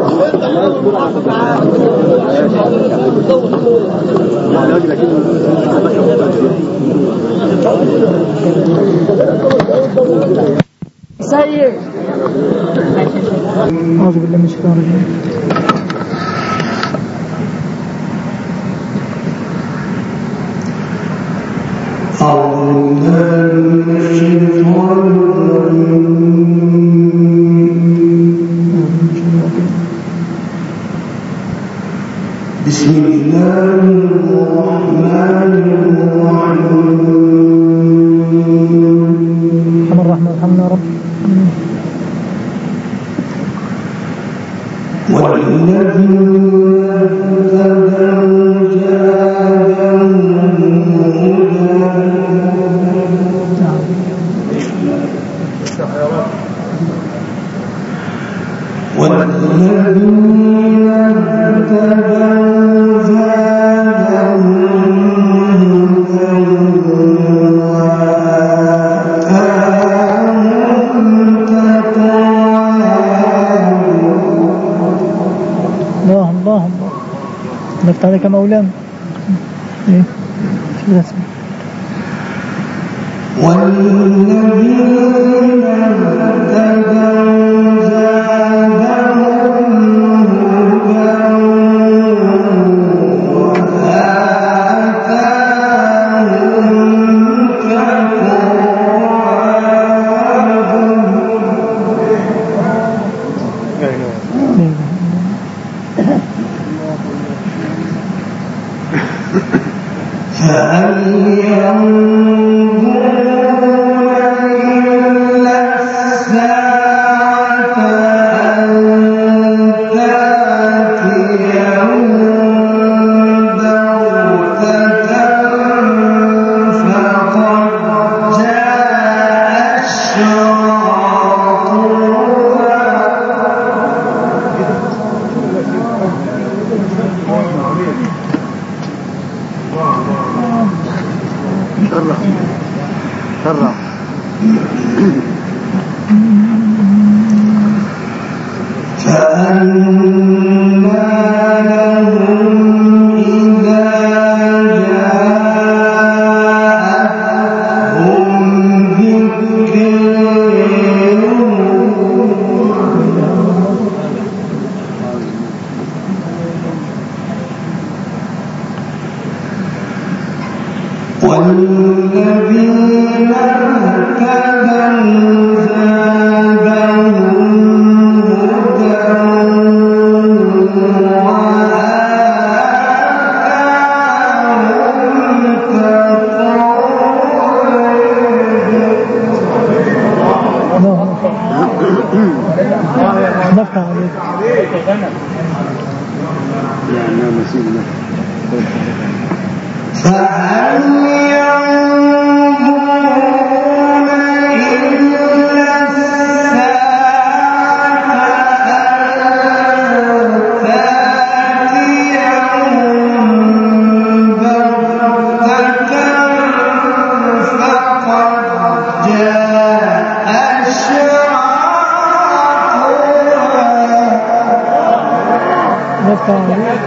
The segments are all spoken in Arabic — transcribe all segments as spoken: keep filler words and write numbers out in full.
سيد أعوذ بالله من الشيطان الرجيم. بسم الله الرحمن الرحيم. الرحمن الرحمن الحمد لله رب نفت عليك مولانا. ايه شو اسمه؟ والذين اهتدوا زادهم هدى وآتاهم تقواهم. فهل ينظرون إلا الساعة أن تأتيهم بغتة فقد جاء أشراطها. شرع شرع فأنى لهم إذا جاءتهم ذكرهم. والذين اهتدوا زادهم هدى وآتاهم تقواهم. نفت عليك. فهل ينظرون إلا الساعة أن تأتيهم بغتة فقد جاء أشراطها. نفت عليك.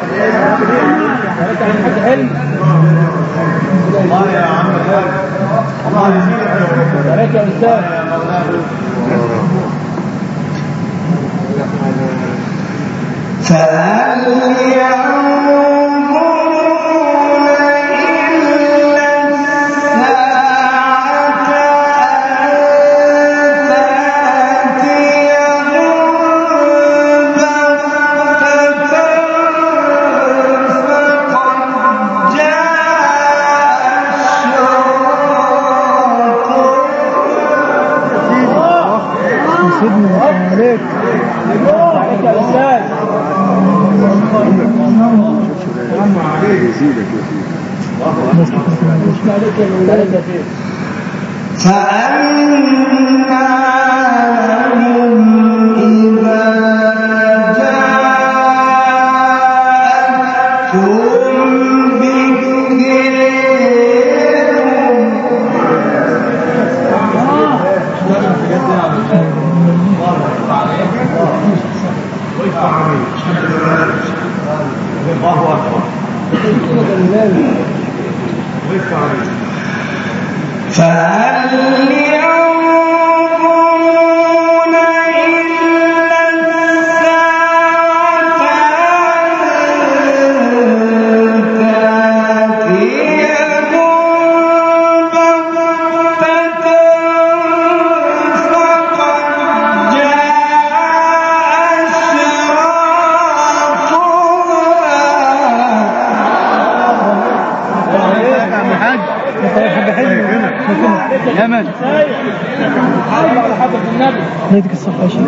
الله يا عم الله يسلمك يا استاذ. فهل ينظرون إلا الساعة أن تأتيهم بغتة فقد جاء أشراطها. سيدنا عليك. عليك يا استاذ. فأما لهم إذا جاءتهم ذكرهم. الله أكبر. فهل ينظرون إلا الساعة أن تأتيهم بغتة فقد جاء يمن نيدك الصفحة شيء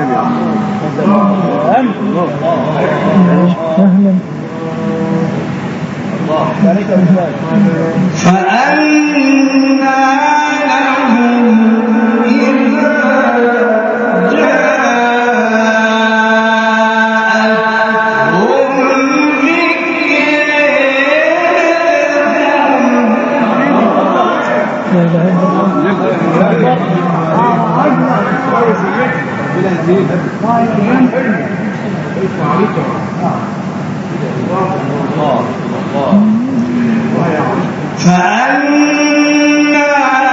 أهلا فأنى لهم إذا جاءتهم ذكرهم. لا إله إلا الله. فأنى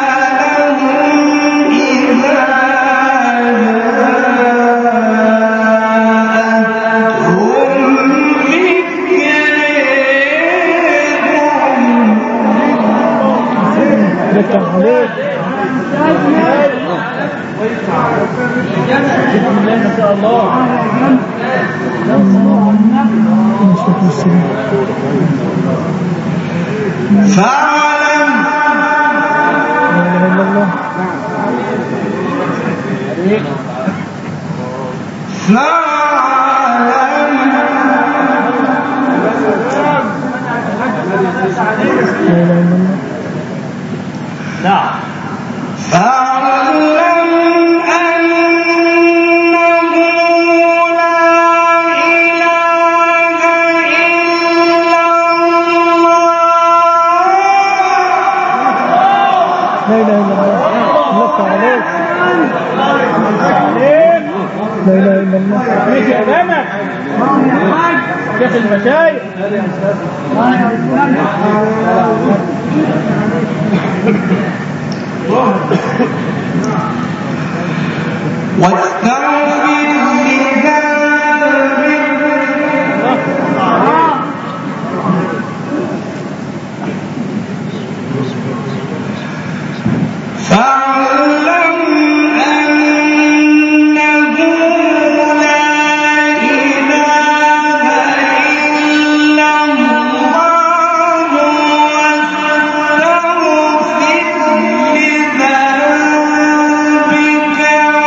لهم إذا جاءتهم ذكرهم. ما شاء الله. فاعلم لا إله إلا الله. فاعلم لا إله إلا الله. نعم. فاعلم أنه لا إله إلا الله. لا إله إلا الله. لك عليك. لا إله إلا الله. يجي أمامك شيخ المشايخ. واستغفر لذنبك فاعلم أنه لا إله إلا الله واستغفر لذنبك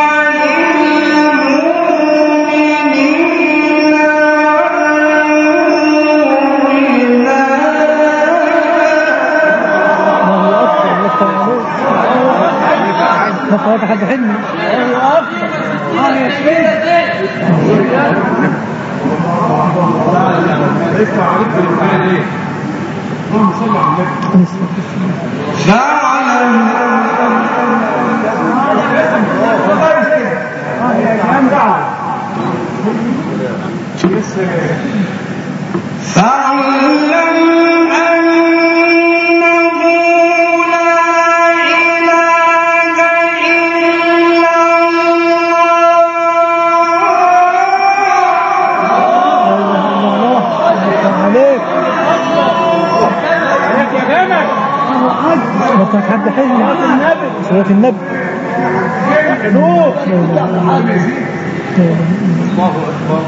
ما صلاة حد حلمي. حد حلمي. صلاة النبي. نور. الله أكبر.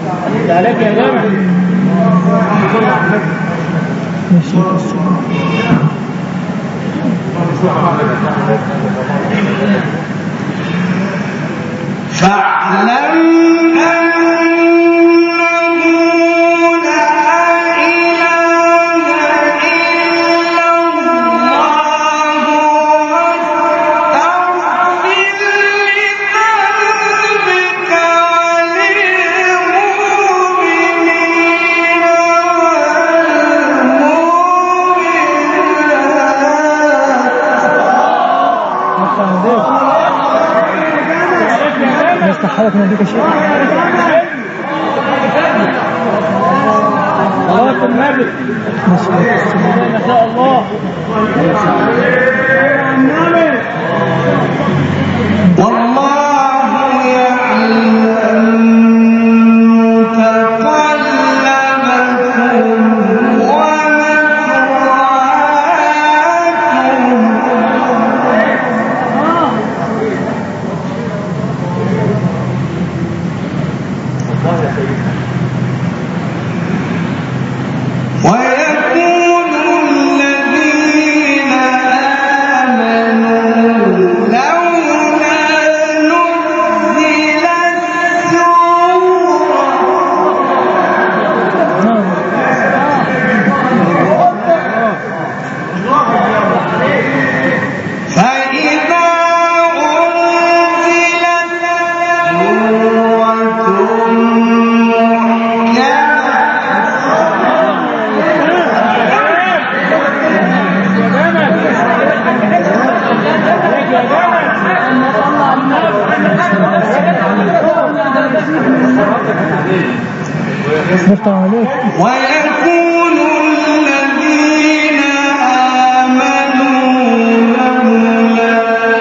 عليك يا جماعة. حالك من ذلك شيء صلاة النبي ما شاء الله والله يعلم تقلبكم ويقول الذين آمنوا لولا نزلت سورة فإذا ويقول الذين آمنوا لولا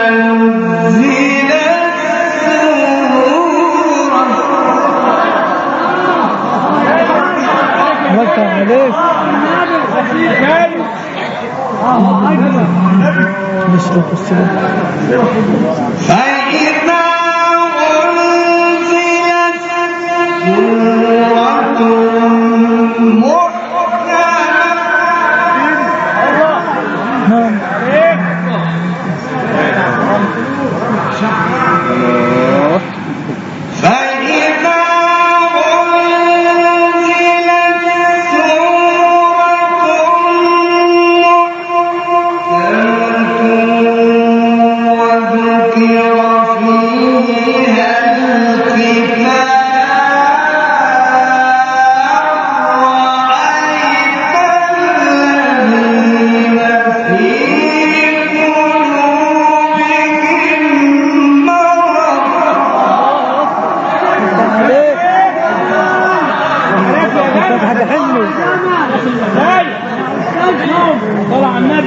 نزلت سورة ملك عليك نشرب السلام فإذا أنزلت سورة طلع النبي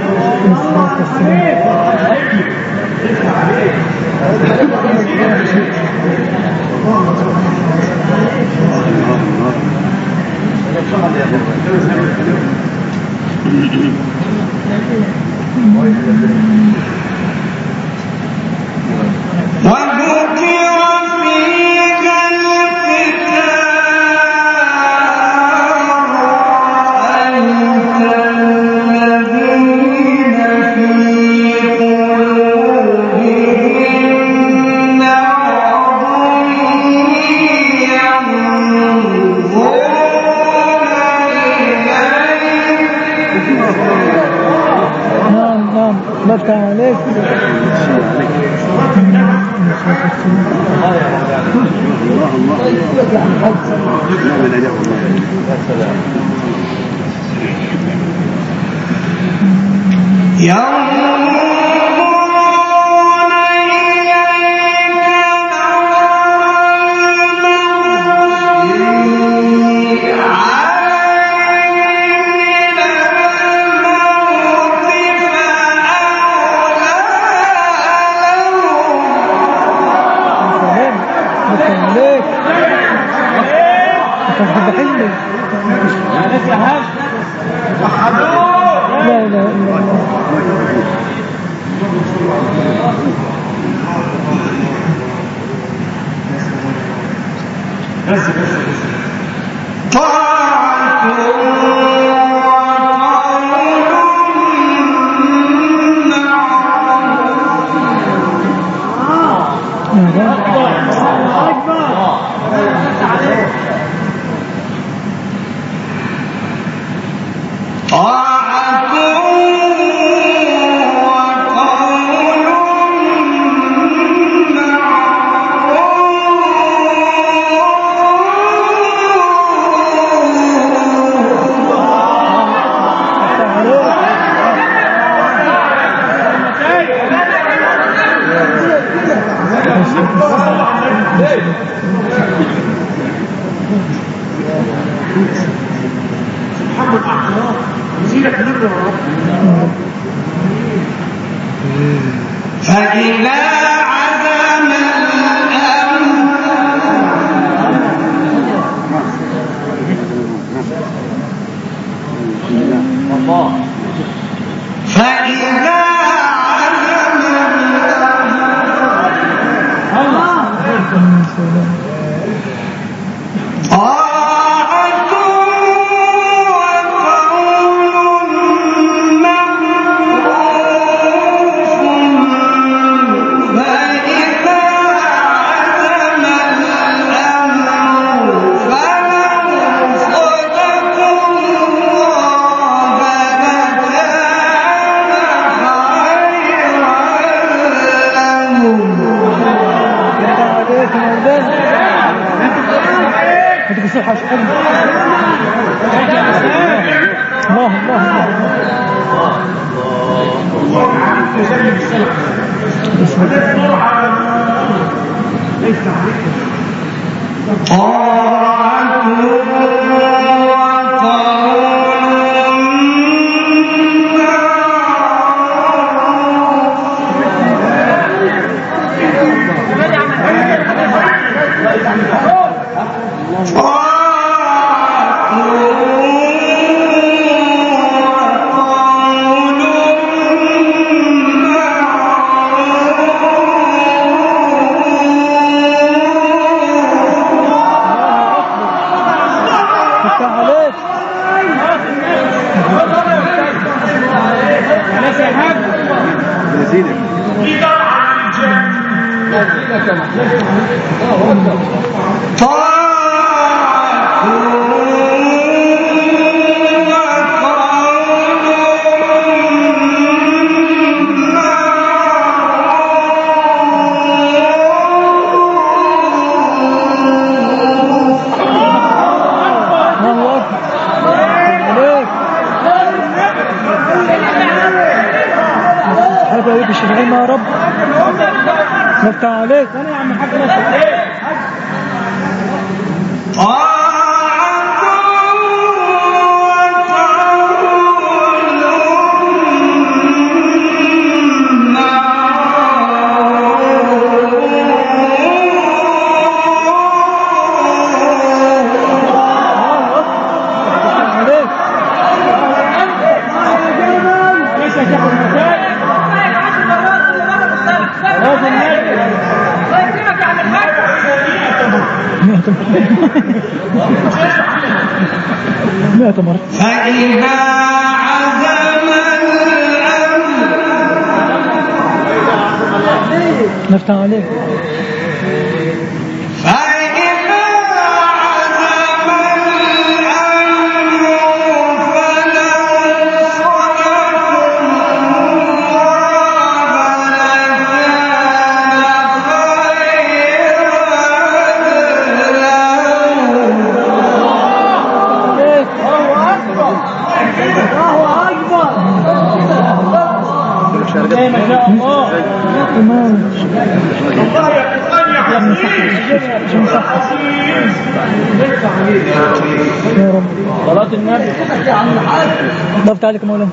ملك عليك لا لا لا طاعة فإذا عزم طاعة وقول معروف فإذا عزم الأمر فلو صدقوا الله لكان خيرا لهم. هديك الصحة شحال الله الله الشفعين يا رب نفتح عليك انا يا عم حاج مئة مرة. فإذا عزم الأمر نفتح عليك فإذا عزم الأمر فلو صدقوا يا رب صلاة النبي ضفت عليك مولانا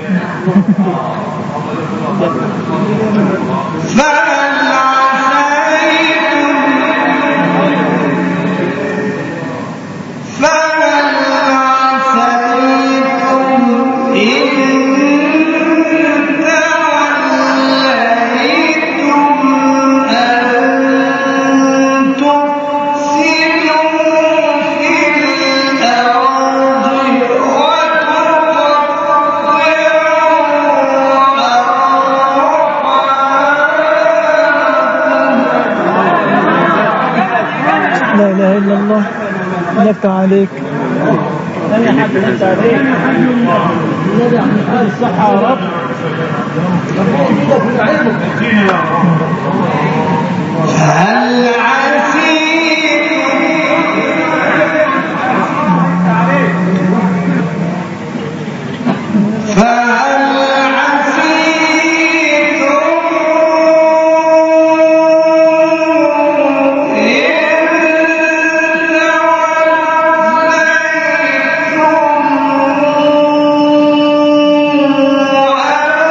فهل عسيتم فهل عسيتم إن توليتم أن تفسدوا في الأرض لا إله إلا الله نفتح عليك ثانية حاجة نفتح عليك النبي عم يقول الصحة يا رب فهل عسيتم فهل عسيتم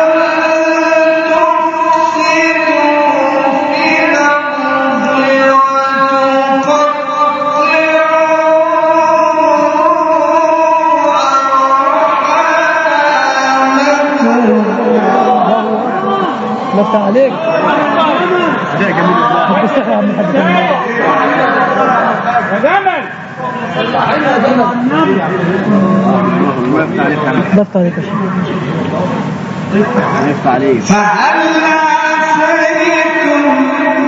إن توليتم لفت عليك ده جميل والله. بتستحي يا عم الحاج كمان. يا جمل لفت عليك يا عم. لفت عليك يا شيخ. لفت عليك. فهل عسيتم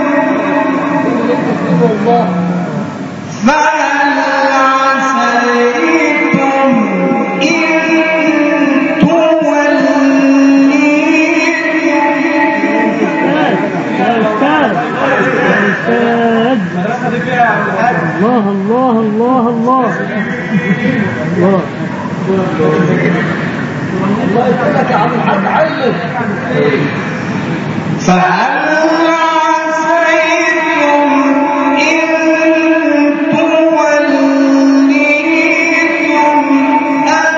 فهل عسيتم إن الله الله الله الله الله الله يسلمك يا عم الحاج عيد. فهل عسيتم إن توليتم أن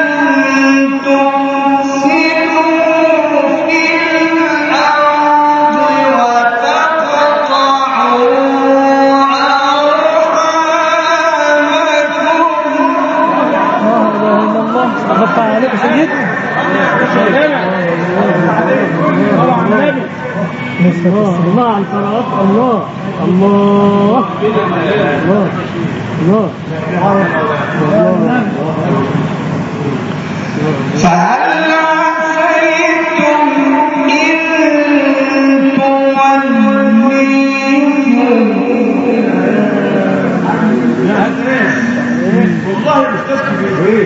تفسدوا في الأرض وتقطعوا لفت عليك يا سيد. الله على القراءات. الله الله الله الله فهل عسيتم إن توليتم والله الاستاذ كبير.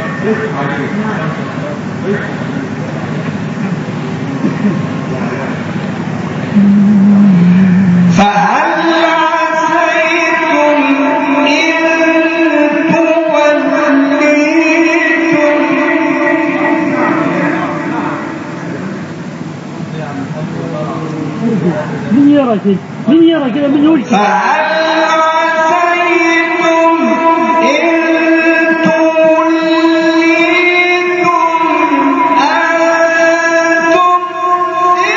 فهل عسيتم إن توليتم من يرى كده من يرى كده من يقول كده. فهل عسيتم إن توليتم أن تفسدوا في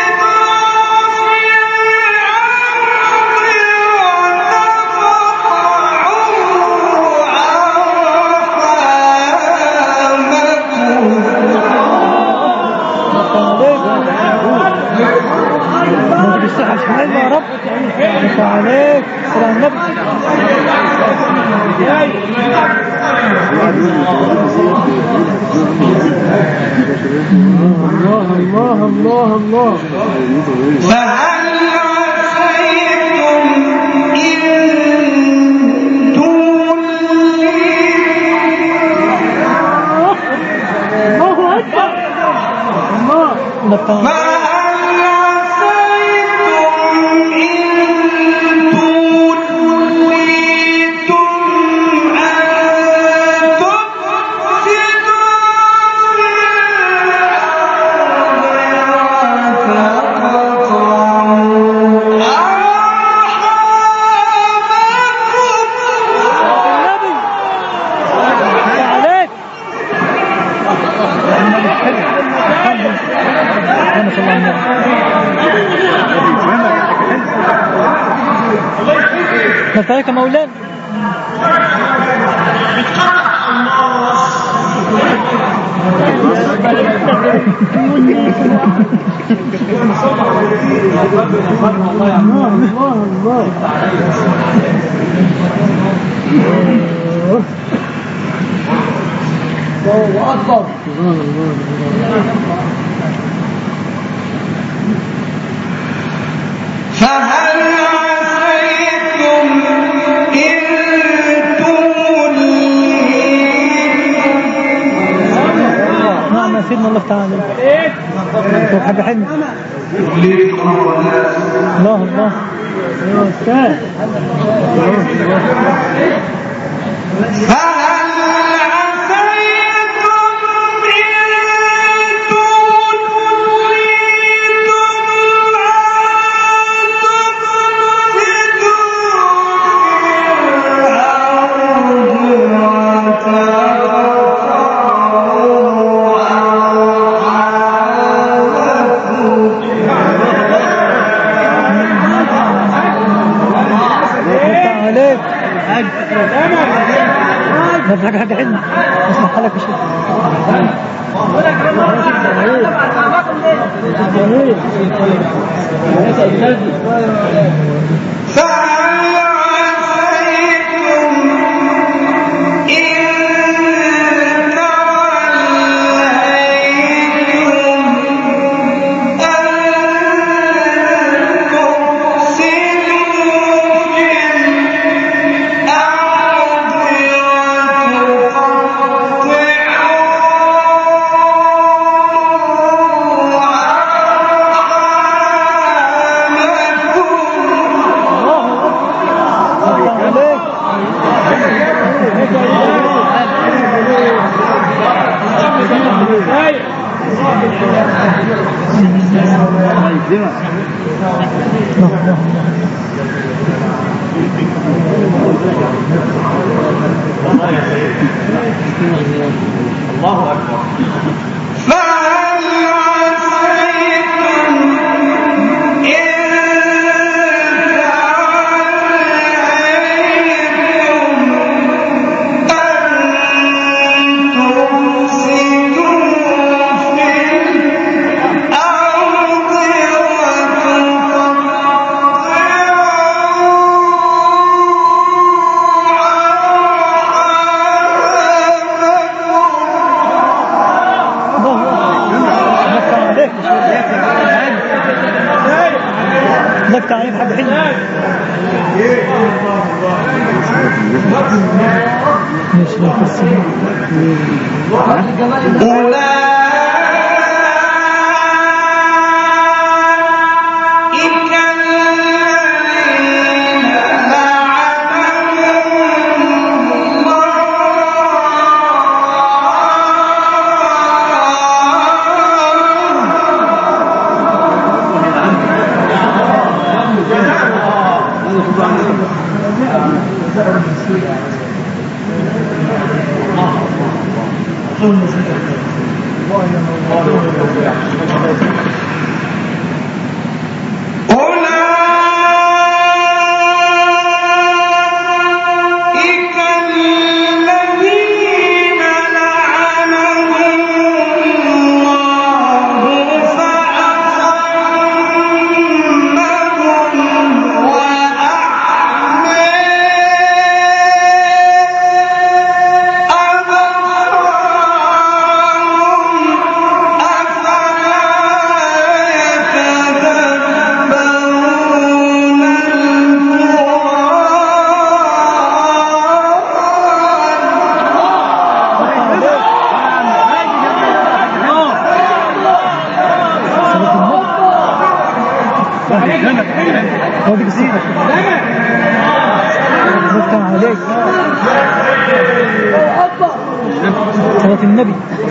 بالصحة شمال يا رب. لفت عليك صلى النبي. الله الله الله الله. فهل عسيتم إن توليتم الله أكبر. الله لفت عليك. فهل عسيتم إن توليتم أن تفسدوا في لفت عليك يا مولانا. الله أكبر. فهل عسيتم إن توليتم نعم يا سيدنا الله تعالى. طب حاجة حلوة. الله الله يا أستاذ. فهل عسيتم إن توليتم عليك بس حاجة حاجة حلوة اسمع حالك يا شيخ. الله أكبر. لك تعريف حد حلو مش مفسر هذيك الصفة زدتها عليك صلاة النبي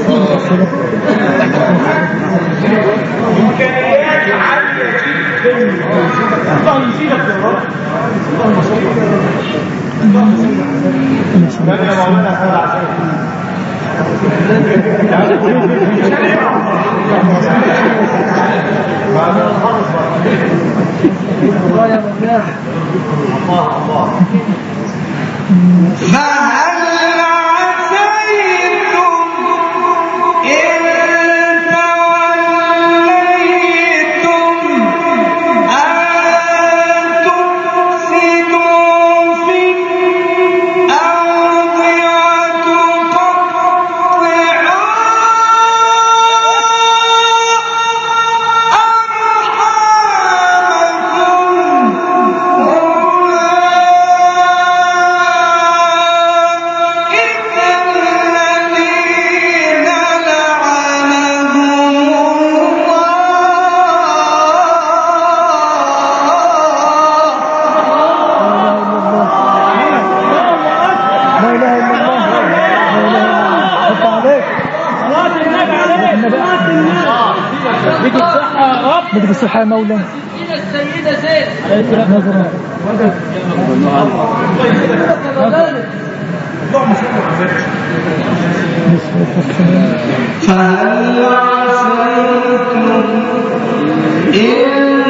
إمكانيات عالية جدا. الله يزيدك يا رب. الله يا مولانا صلى الله عليه فهل عسيتم إن توليتم أن تفسدوا في الأرض بدك الصحة يا مولانا. السيدة زين نظرا فهل عسيتم إن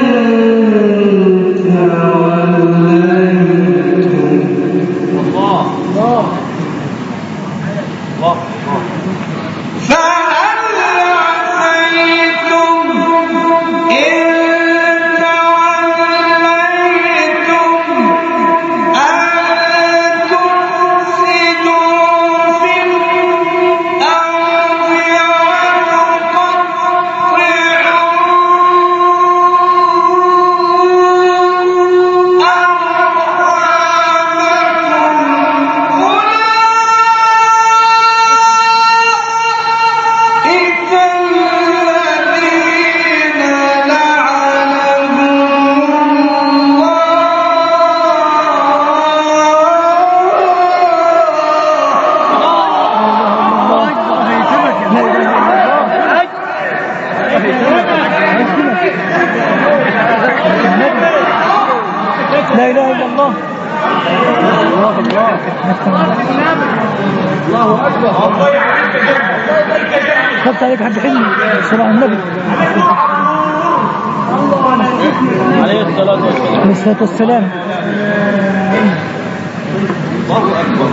توليتم الله الله الله فهل عسيتم لا إله إلا الله. الله أكبر. الله أكبر. الله يعلمك خدت عليك حد حلمي صلى على النبي عليه الصلاة والسلام. عليه الصلاة والسلام. الله أكبر.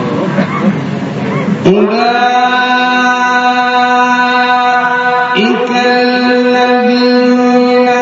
أولئك الذين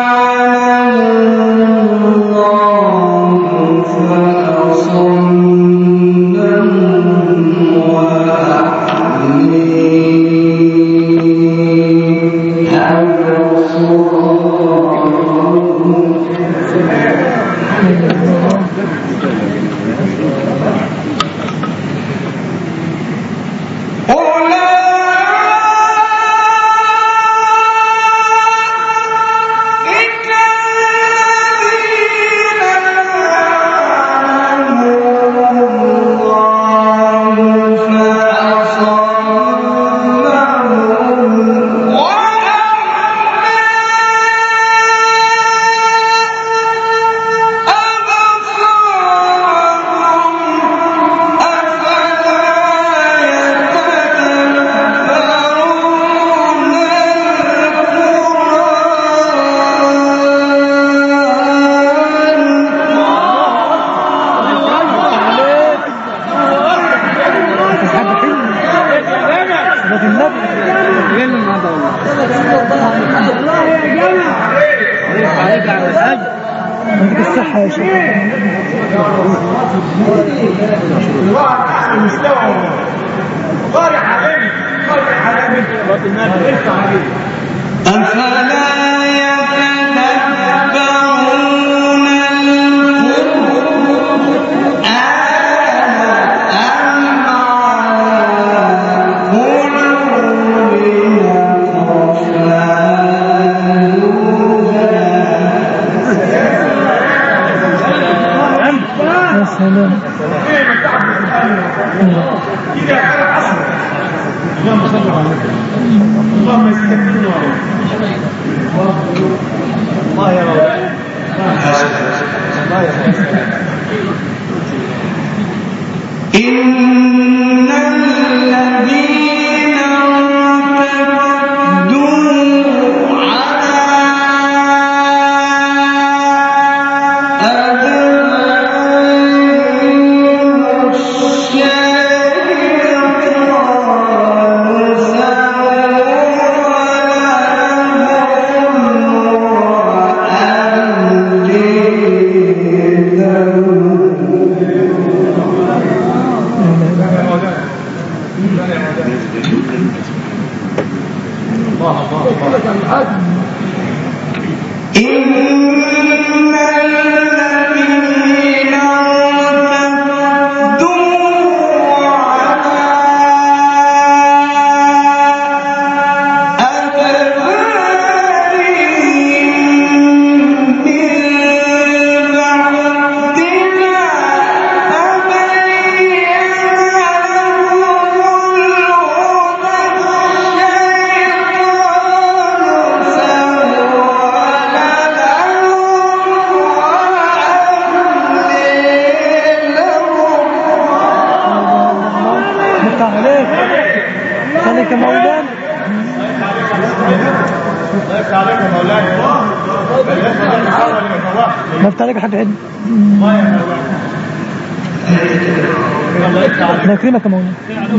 لا يكرمك مولانا.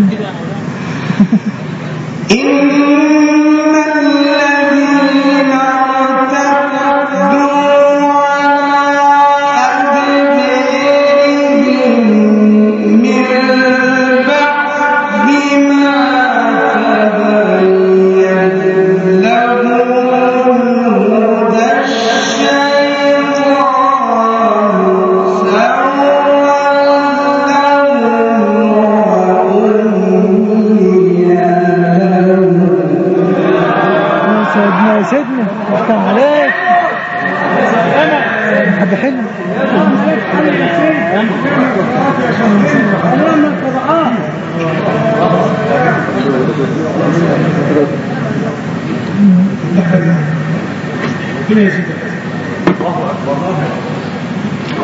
إن الذين ارتدوا على أدبارهم من بعد ما تبين لهم هدى سيدنا احكام عليك حد حلو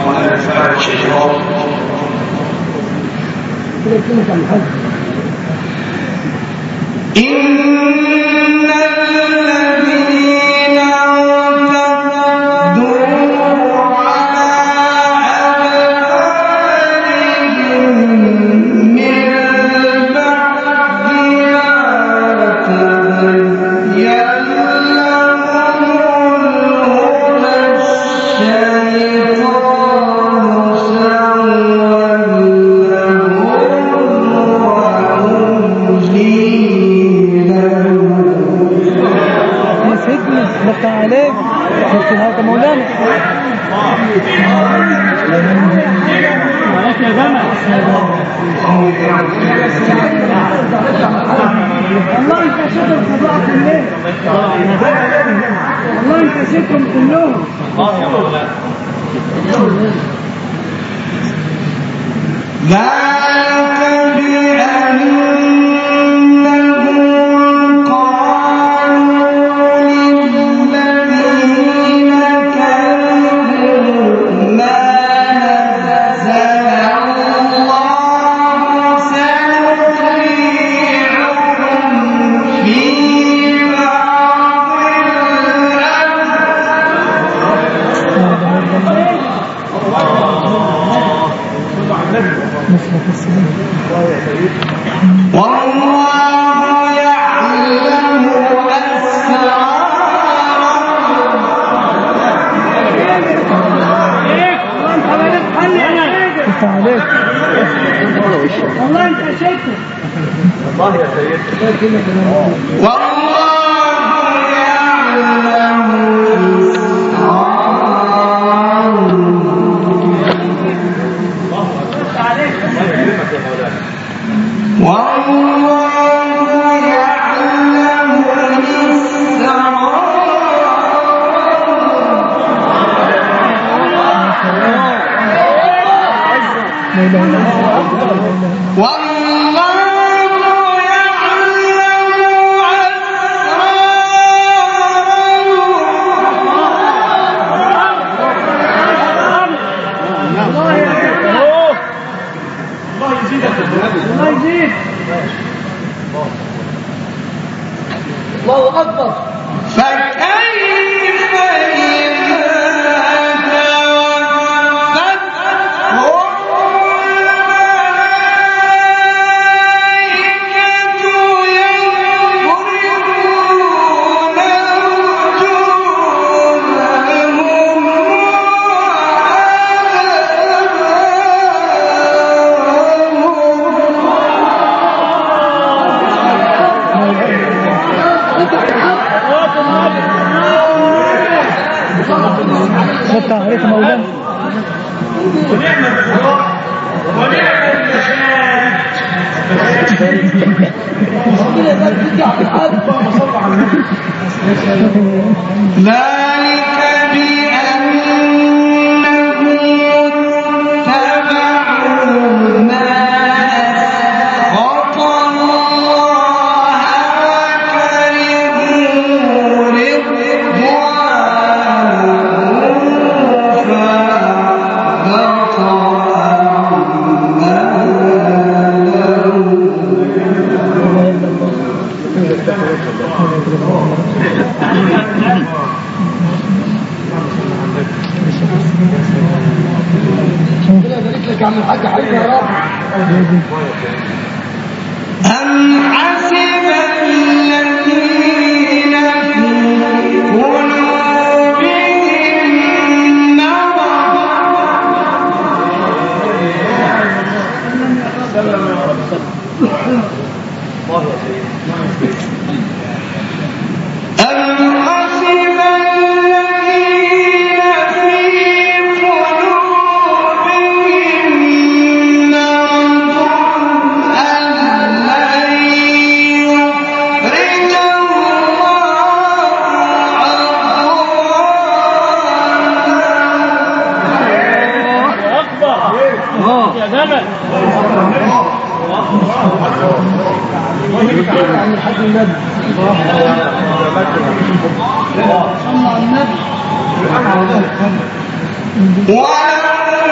وَلَوْ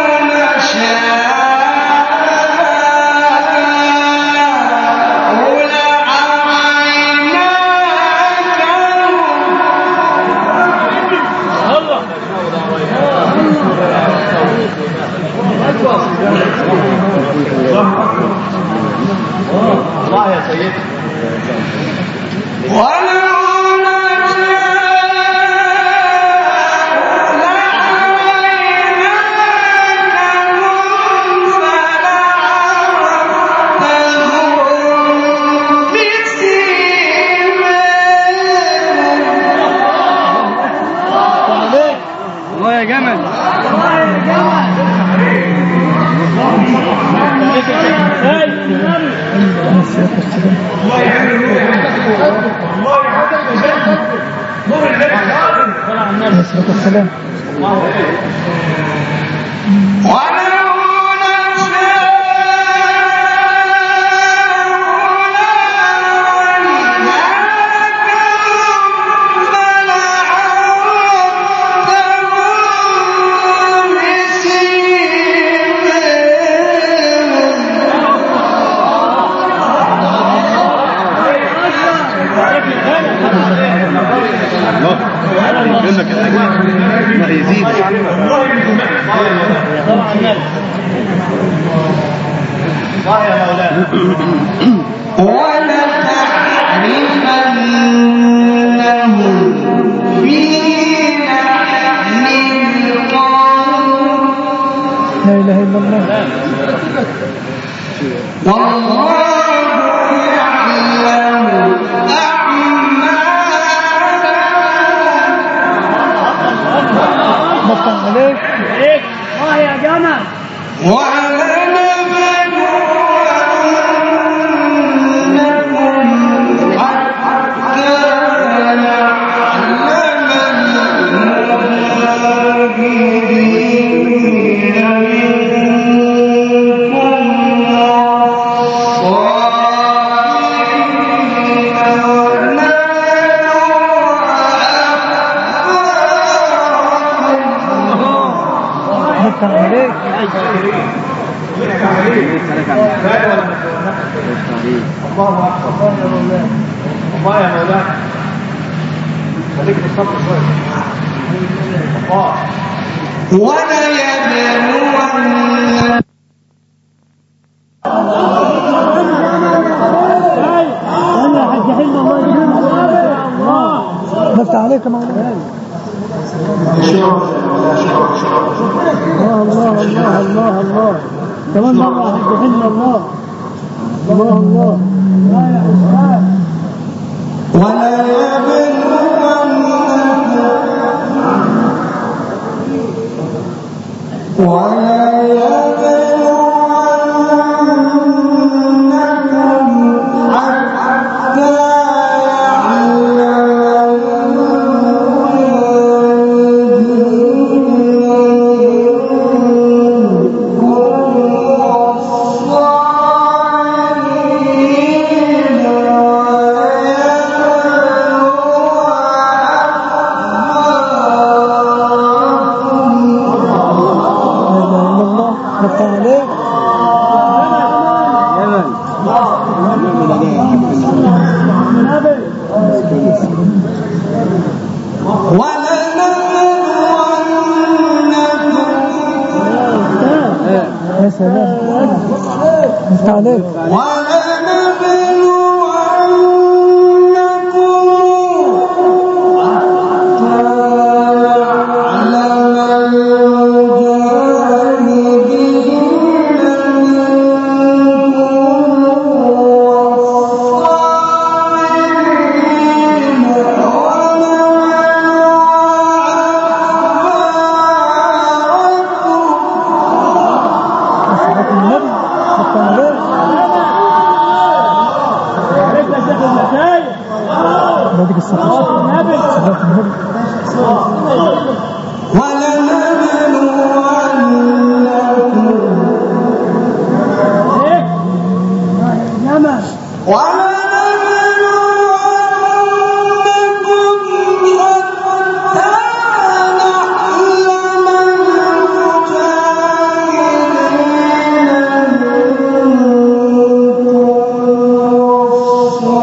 السلام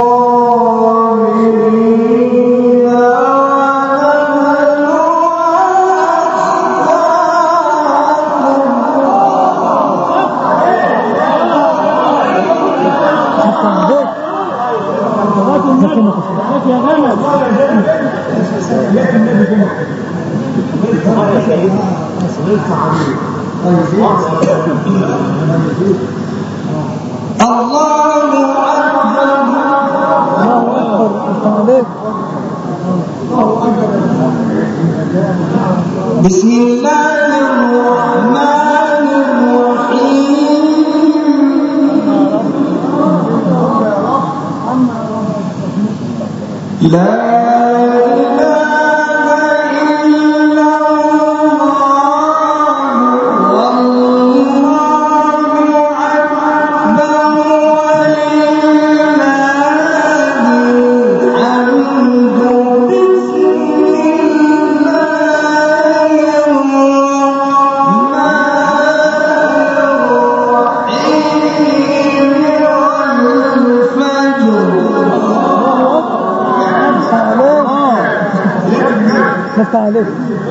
وَلَنَبْلُوَنَّكُمْ بسم الله الرحمن الرحيم لا نفتح عليك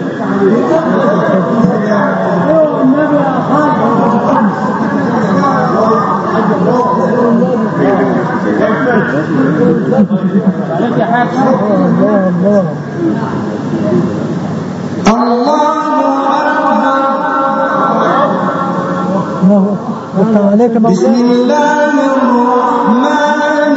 بسم الله الرحمن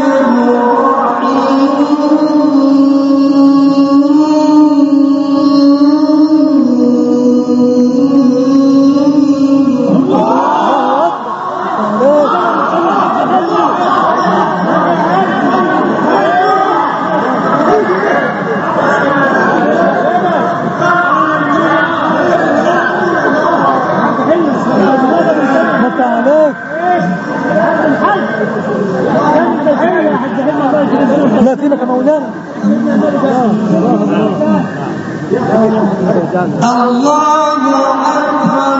لا فينك مولانا الله أكبر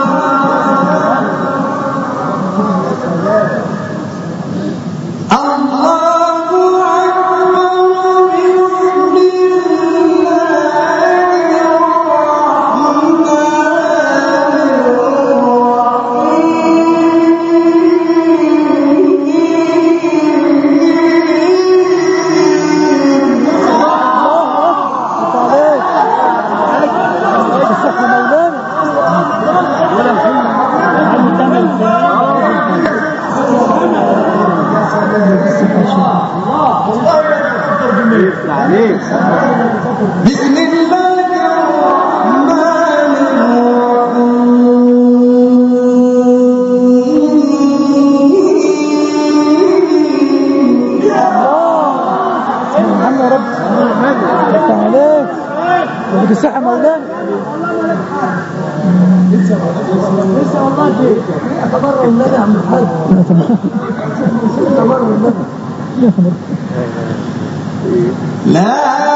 بسم الله الرحمن الرحيم يا رب افتح عليك بدك الصحة مولانا لسه لسه والله فيك اتبرع النبي يا عم الحاج اتبرع النبي لا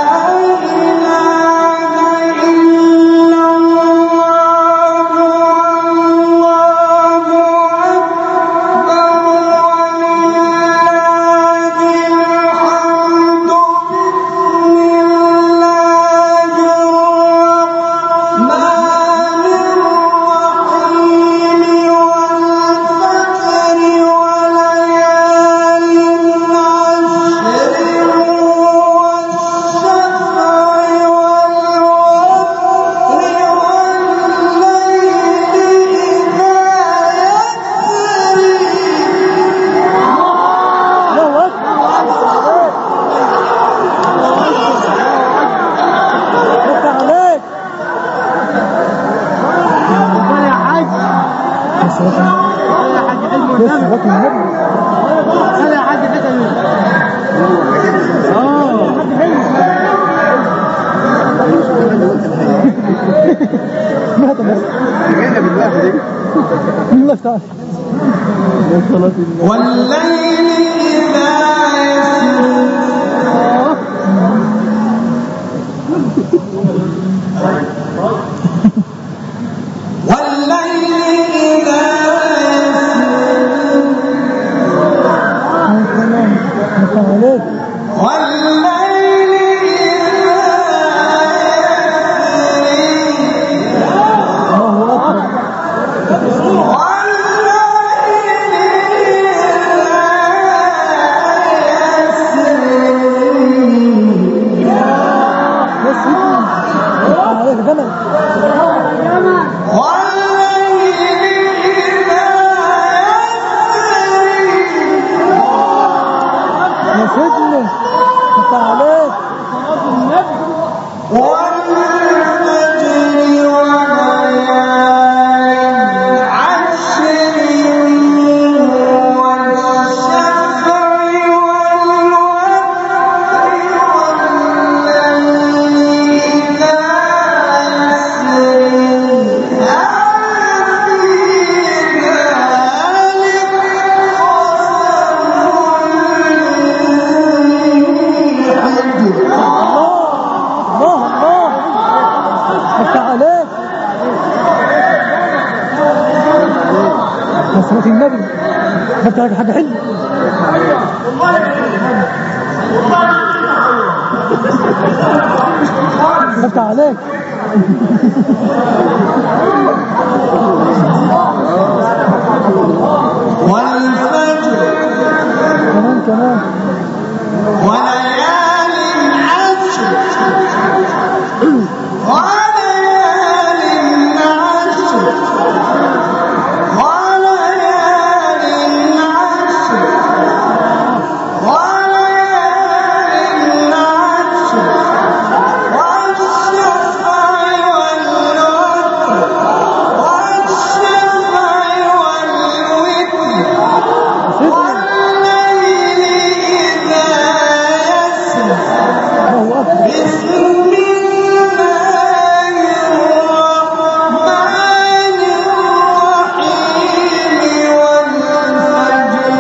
والليل إذا والليل إذا والليل افتح عليك يا صلاة النبي خدت لك حاجة حلوة افتح عليك والفجر كمان كمان وليال عشر وليال عشر وليال عشر وليال عشر والشفع والوتر والشفع والوتر والليل إذا يسر بسم الله الرحمن الرحيم والفجر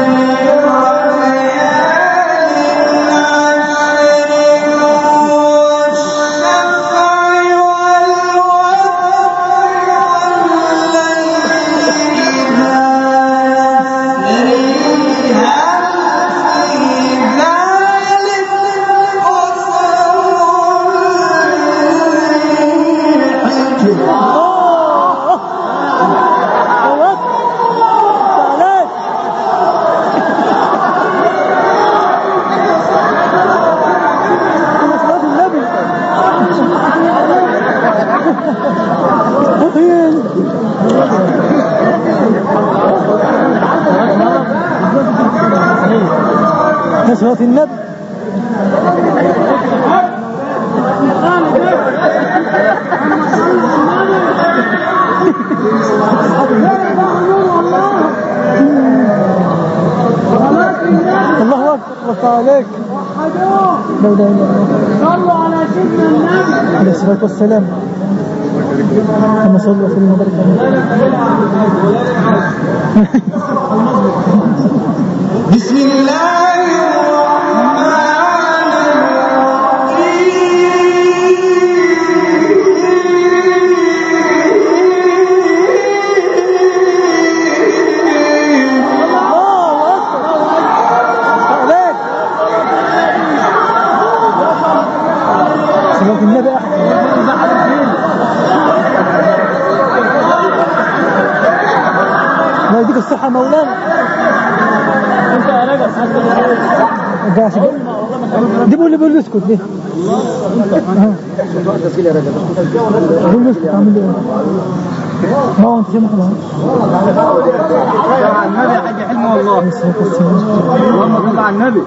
وليال عشر والشفع صلاة النبي الله أكبر وفى عليك لا إله إلا الله صلوا على سيدنا النبي عليه الصلاة والسلام اللهم صل وسلم وبارك بسم الله الرحمن الرحيم صلاة النبي أحد لا يديك الصحة مولانا انت يا راجل جاش دي بقول لي بقول لي اسكت دي بقول لي اسكت اعمل ايه ما هو انت شو محمد على النبي حاجة حلمة والله اللهم صل على النبي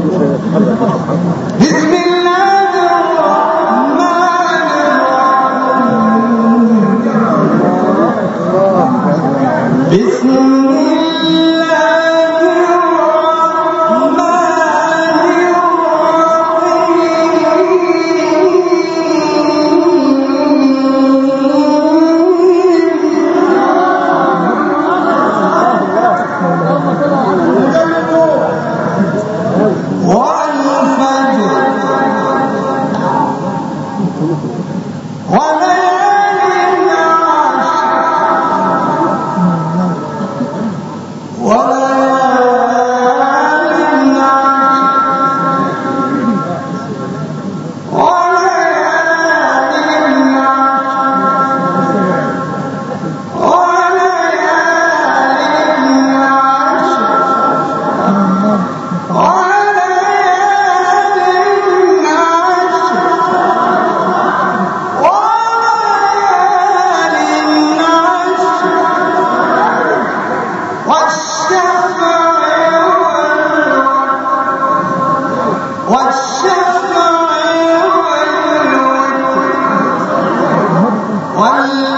بسم الله الرحمن الرحيم بسم والشفع والوتر